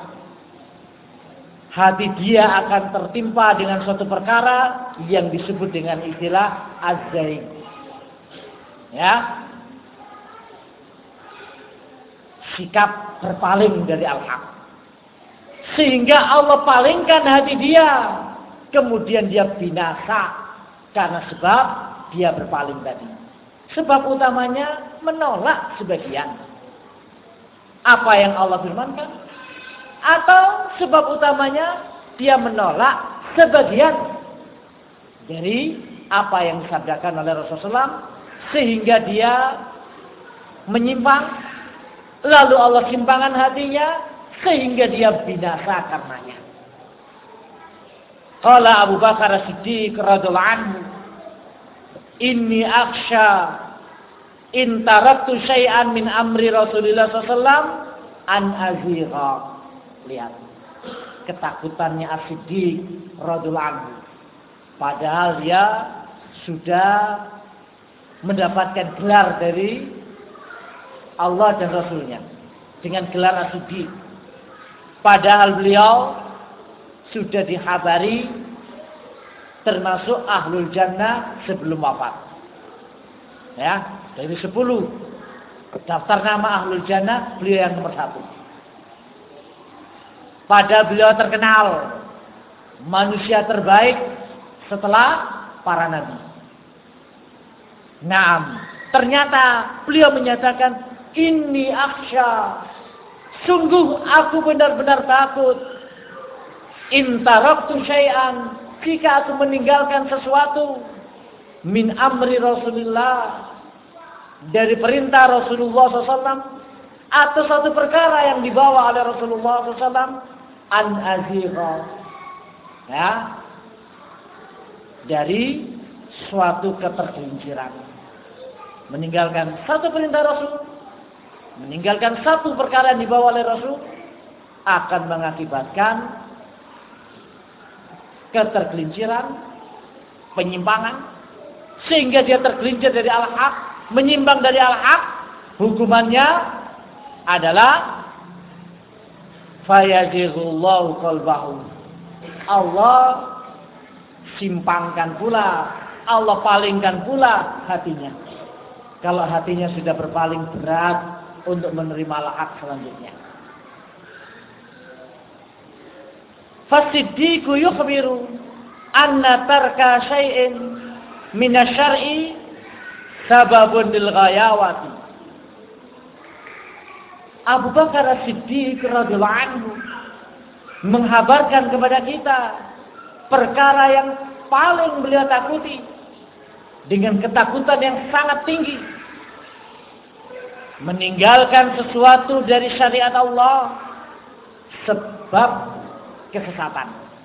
hati dia akan tertimpa dengan suatu perkara yang disebut dengan istilah az-zaig. Ya. Sikap berpaling dari al-haq. Sehingga Allah palingkan hati dia. Kemudian dia binasa. Karena sebab dia berpaling tadi. Sebab utamanya menolak sebagian. Apa yang Allah firmankan. Atau sebab utamanya dia menolak sebagian. Dari apa yang disabdakan oleh Rasulullah shallallahu alaihi wasallam. Sehingga dia menyimpang. Lalu Allah simpangan hatinya sehingga dia binasa karenanya. Qala Abu Bakar As-Siddiq radhiyallahu anhu, "Inni akhsha in taraktu syai'an min amri Rasulillah sallallahu alaihi wasallam an azigha." Lihat ketakutannya As-Siddiq radhiyallahu anhu. Padahal dia sudah mendapatkan gelar dari Allah dan Rasulnya dengan gelar As-Siddiq. Padahal beliau sudah dihabari termasuk ahlul jannah sebelum wafat. Ya, dari sepuluh daftar nama ahlul jannah beliau yang nomor satu. Padahal beliau terkenal manusia terbaik setelah para nabi. Naam, ternyata beliau menyatakan, "Inni akhsha, sungguh aku benar-benar takut. In taraktu syai'an, jika aku meninggalkan sesuatu min amri Rasulullah, dari perintah Rasulullah shallallahu alaihi wasallam, atau satu perkara yang dibawa oleh Rasulullah shallallahu alaihi wasallam, an azigha, ya, dari suatu ketergelinciran, meninggalkan satu perintah Rasul, meninggalkan satu perkara yang dibawa oleh Rasul akan mengakibatkan ketergelinciran, penyimpangan, sehingga dia tergelincir dari al-haq, menyimpang dari al-haq. Hukumannya adalah fayajighullahu qalbahu, Allah simpangkan pula, Allah palingkan pula hatinya. Kalau hatinya sudah berpaling berat untuk menerima al-haq selanjutnya. Fasiddiqu yukhbiru anna tarka syai'in minasyar'i sababun lil ghayawati. Abu Bakar As-Siddiq radhiyallahu anhu menghabarkan kepada kita perkara yang paling beliau takuti dengan ketakutan yang sangat tinggi. Meninggalkan sesuatu dari syariat Allah sebab kesesatan.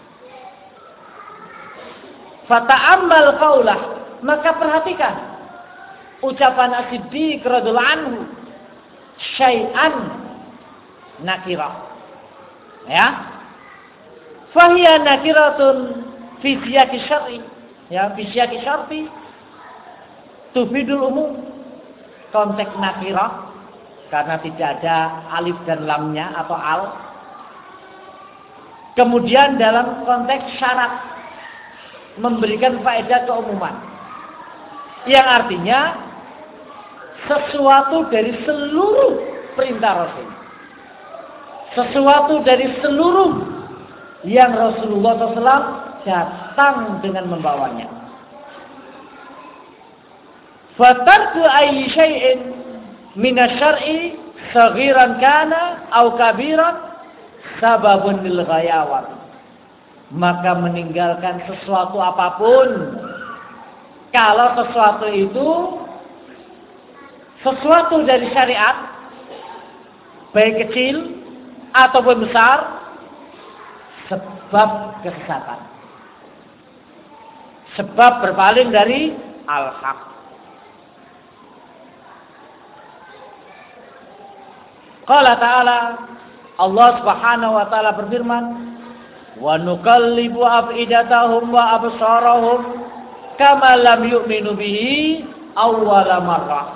Fata'ammal qaulah, maka perhatikan ucapan As-Siddiq radhiyallahu anhu, syai'an nakirah. Ya. Fahiya nakiratun fi siyaqi syar'i. Ya, fi siyaqi syar'i tufidul umum. Konteks nakirah karena tidak ada alif dan lamnya atau al. Kemudian dalam konteks syarat memberikan faedah keumuman. Yang artinya sesuatu dari seluruh perintah Rasul. Sesuatu dari seluruh yang Rasulullah shallallahu alaihi wasallam datang dengan membawanya. Fatarku ayyi syai'in minasyar'i saghiran kana au kabiran sababun lil ghayawat. Maka meninggalkan sesuatu apapun, kalau sesuatu itu sesuatu dari syariat, baik kecil ataupun besar, sebab kesesatan, sebab berpaling dari al-haq. Qala ta'ala, Allah Subhanahu wa taala berfirman, "Wa nuqallibu afidatahum wa absarahum kama lam yu'minu bihi awwala marrah."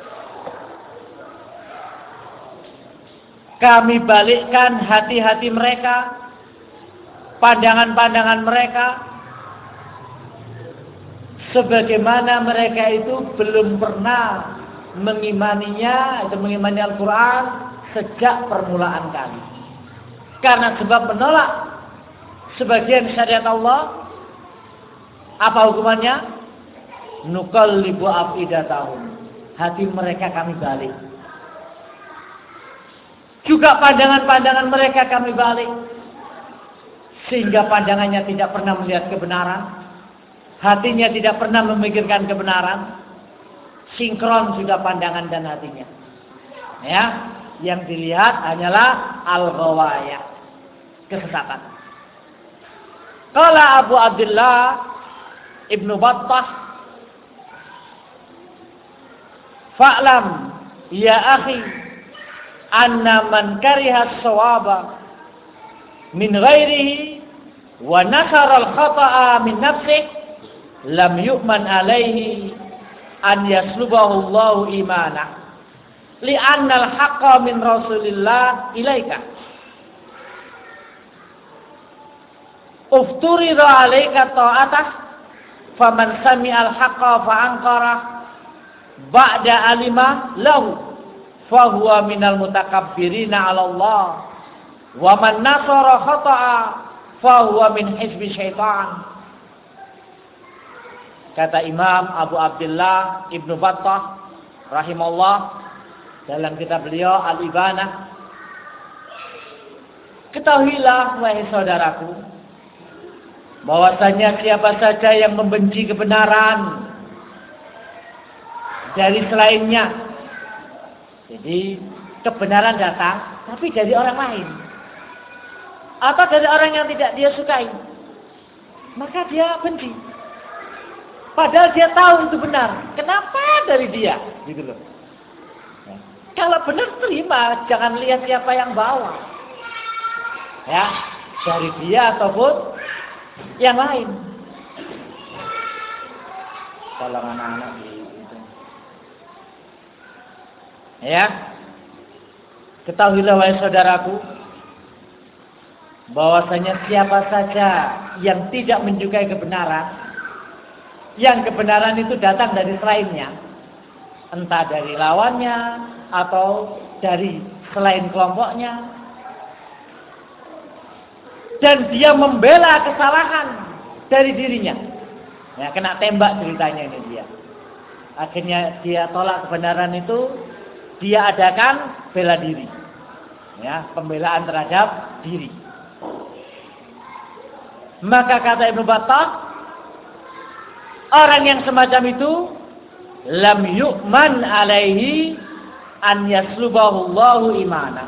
Kami balikkan hati-hati mereka, pandangan-pandangan mereka, sebagaimana mereka itu belum pernah mengimaninya atau mengimani Al-Quran sejak permulaan kali. Karena sebab menolak sebagian syariat Allah, apa hukumannya? Nuqallibu afidatahum. Hati mereka kami balik. Juga pandangan-pandangan mereka kami balik. Sehingga pandangannya tidak pernah melihat kebenaran. Hatinya tidak pernah memikirkan kebenaran. Sinkron sudah pandangan dan hatinya. Ya, yang dilihat hanyalah al-ghawayah, kesesatan. Qala Abu Abdullah Ibnu Battah, "Fa'lam ya akhi anna man kariha as-sawaba min ghairihi wa nakara al-khata'a min nafsihi lam yu'man alaihi an yaslubahu Allahu imanah li'anna al-haqqa min Rasulillah ilaika ufturida alaika ta'atah faman sami'al haqqa fa'anqara ba'da alima lahu fahuwa minal mutakabbirina 'ala Allah wa man nasara khata'a fahuwa min hizbi syaitan." Kata Imam Abu Abdullah Ibnu Battah rahimahullah dalam kitab beliau Al-Ibanah, "Ketahuilah wahai saudaraku, bahwasanya siapa saja yang membenci kebenaran dari selainnya." Jadi kebenaran datang tapi dari orang lain atau dari orang yang tidak dia sukai, maka dia benci. Padahal dia tahu itu benar. Kenapa dari dia? Gitu loh. Ya. Kalau benar terima, jangan lihat siapa yang bawa. Ya, dari dia ataupun yang lain. Tolong anak-anak di itu. Ya. Ketahuilah wahai saudaraku, bahwasanya siapa saja yang tidak menyukai kebenaran, yang kebenaran itu datang dari selainnya, entah dari lawannya atau dari selain kelompoknya, dan dia membela kesalahan dari dirinya, ya, kena tembak ceritanya ini dia. Akhirnya dia tolak kebenaran itu, dia adakan bela diri, ya, pembelaan terhadap diri. Maka kata Ibnu Battah, orang yang semacam itu lam yu'man alaihi an yaslubahu Allahu imana.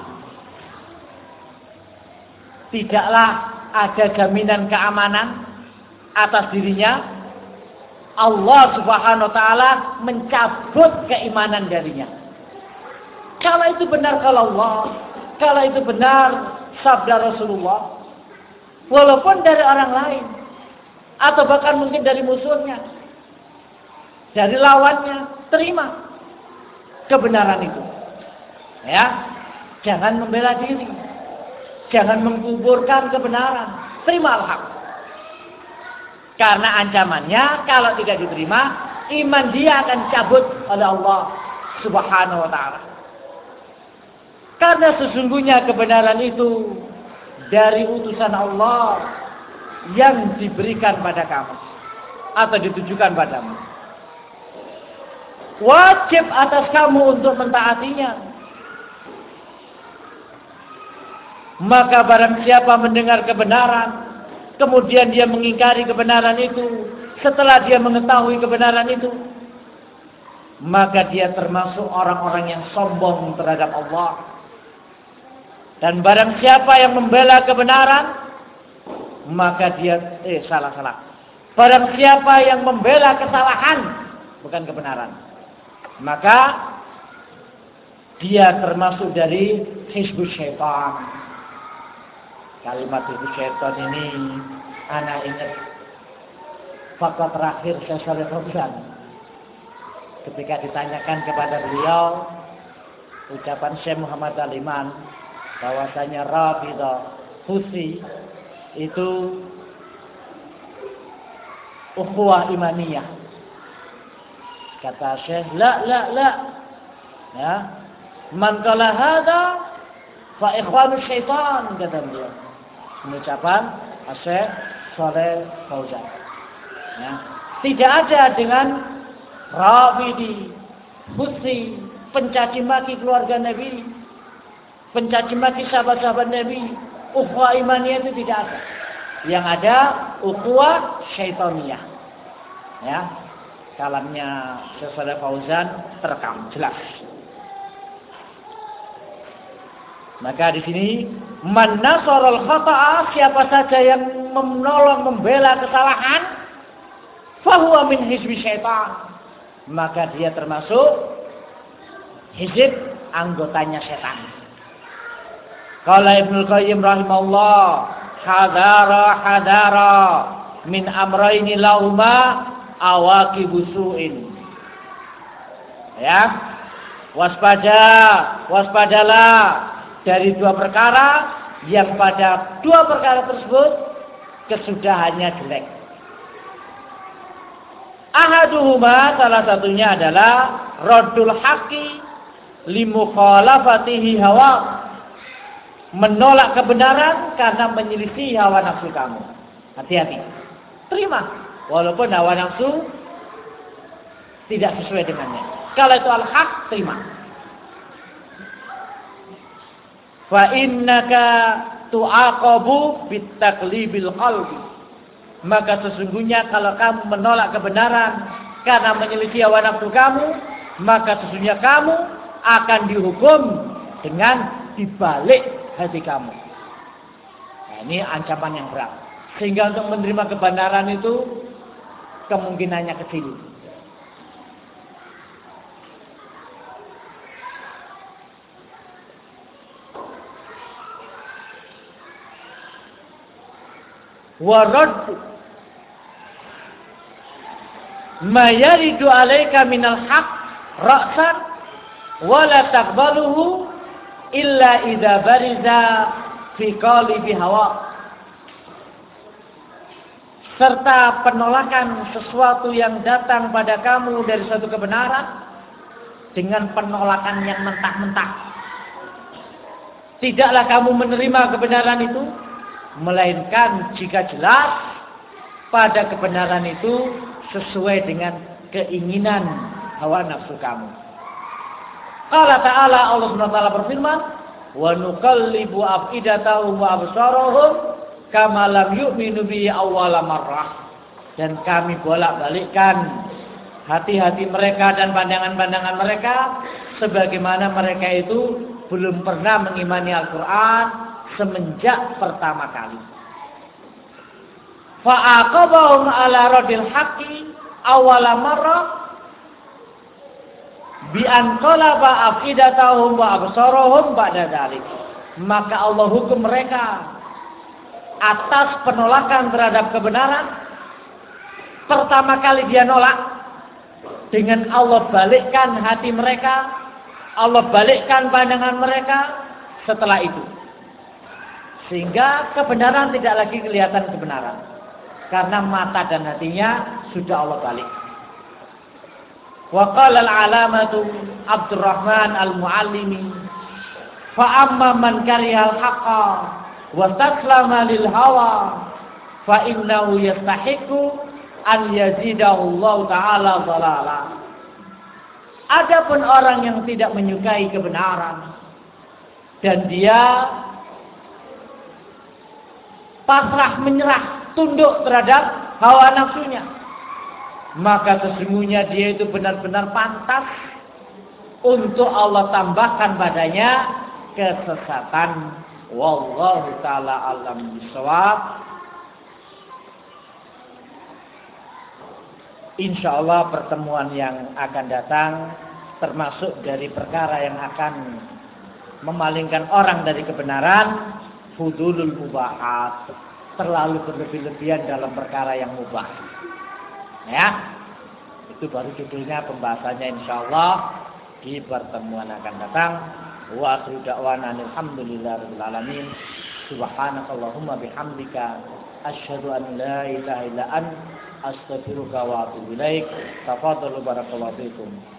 Tidaklah ada jaminan keamanan atas dirinya. Allah Subhanahu wa taala mencabut keimanan darinya. Kalau itu benar kalau Allah, kalau itu benar sabda Rasulullah, walaupun dari orang lain atau bahkan mungkin dari musuhnya, dari lawannya, terima kebenaran itu. Ya, jangan membela diri, jangan menguburkan kebenaran, terima al-haq. Karena ancamannya kalau tidak diterima, iman dia akan cabut oleh Allah Subhanahu wa taala. Karena sesungguhnya kebenaran itu dari utusan Allah yang diberikan pada kamu atau ditujukan padamu. Wajib atas kamu untuk mentaatinya. Maka barang siapa mendengar kebenaran, kemudian dia mengingkari kebenaran itu, setelah dia mengetahui kebenaran itu, maka dia termasuk orang-orang yang sombong terhadap Allah. Dan barang siapa yang membela kebenaran, maka dia eh salah salah. Barang siapa yang membela kesalahan, bukan kebenaran, maka dia termasuk dari hizbus syaitan. Kalimat itu syaitan ini anak ingat fakta terakhir Syekh Shalih Fauzan ketika ditanyakan kepada beliau ucapan Syekh Muhammad Al-Iman bahwasanya Rafidhah Husi itu ukhuwah imaniyah. Kata Syekh, la la la. Ya. Man qala hadza fa ikhwanu syaitan, kata beliau. Pengucapan Syekh Shalih Fauzan. Ya. Tidak ada dengan Rafidhi Husi pencaci maki keluarga Nabi, pencaci maki sahabat-sahabat Nabi, ukhuwah imaniyah itu tidak ada. Yang ada ukhuwah syaitaniyah. Ya. Kalamnya Syekh Shalih Fauzan terekam jelas. Maka di sini man nasarul khata'a, siapa saja yang menolong membela kesalahan, fahuwa min hizbi syaitan, maka dia termasuk hizib anggotanya setan. Qala Ibnu Qayyim rahimahullah, hadara hadara min amrayni lahuma awaqibu su'in. Ya. Waspada, waspadalah dari dua perkara yang pada dua perkara tersebut kesudahannya jelek. Ahaduhuma, salah satunya adalah raddul haqqi limukhalafatihi hawa, menolak kebenaran karena menyelisih hawa nafsu kamu. Hati-hati. Terima walaupun hawa nafsu tidak sesuai dengannya. Kalau itu al-haq, terima. Fa innaka tu'aqabu bitaqlibil qalbi, maka sesungguhnya kalau kamu menolak kebenaran karena menyelisih hawa nafsu kamu, maka sesungguhnya kamu akan dihukum dengan dibalik hati kamu. Nah, ini ancaman yang berat. Sehingga untuk menerima kebenaran itu kemungkinannya kecil. Warad ma yaridu alaika minal haq ra'san wa la taqbaluhu illa idza bariza fi qalbi hawa, serta penolakan sesuatu yang datang pada kamu dari suatu kebenaran dengan penolakan yang mentah-mentah. Tidaklah kamu menerima kebenaran itu melainkan jika jelas pada kebenaran itu sesuai dengan keinginan hawa nafsu kamu. Qala ta'ala, Allah Subhanahu wa taala berfirman, wa nuqallibu afidatahum wa absarahum kama lam yu'minu bi awwala marrah, dan kami bolak-balikkan hati-hati mereka dan pandangan-pandangan mereka sebagaimana mereka itu belum pernah mengimani Al-Qur'an semenjak pertama kali. Fa'aqabahum ala radil haqqi awwala marrah bi an qalaba afidatahum wa absarahum ba'da dzalik. Maka Allah hukum mereka atas penolakan terhadap kebenaran. Pertama kali dia nolak, dengan Allah balikkan hati mereka, Allah balikkan pandangan mereka setelah itu. Sehingga kebenaran tidak lagi kelihatan kebenaran, karena mata dan hatinya sudah Allah balik. Wa qala al-alamatu Abdurrahman al-Muallimi, fa amma man karihal haqqa wa taslama lil hawa fa innahu yastahiqu an yazidahu Allah taala dhalala. Adapun orang yang tidak menyukai kebenaran dan dia pasrah menyerah, tunduk terhadap hawa nafsunya, maka sesungguhnya dia itu benar-benar pantas untuk Allah tambahkan padanya kesesatan. Wallahu ta'ala alam bisawab. Insyaallah pertemuan yang akan datang termasuk dari perkara yang akan memalingkan orang dari kebenaran fudulul mubahat, terlalu berlebih-lebihan dalam perkara yang mubah. Ya, itu baru judulnya pembahasannya insyaallah di pertemuan akan datang. Wa akhiru da'wana alhamdulillahirabbil alamin. Subhanakallahumma bihamdika asyhadu an la ilaha illa anta astaghfiruka wa atubu ilaik. Tafadhalu barakallahu fikum.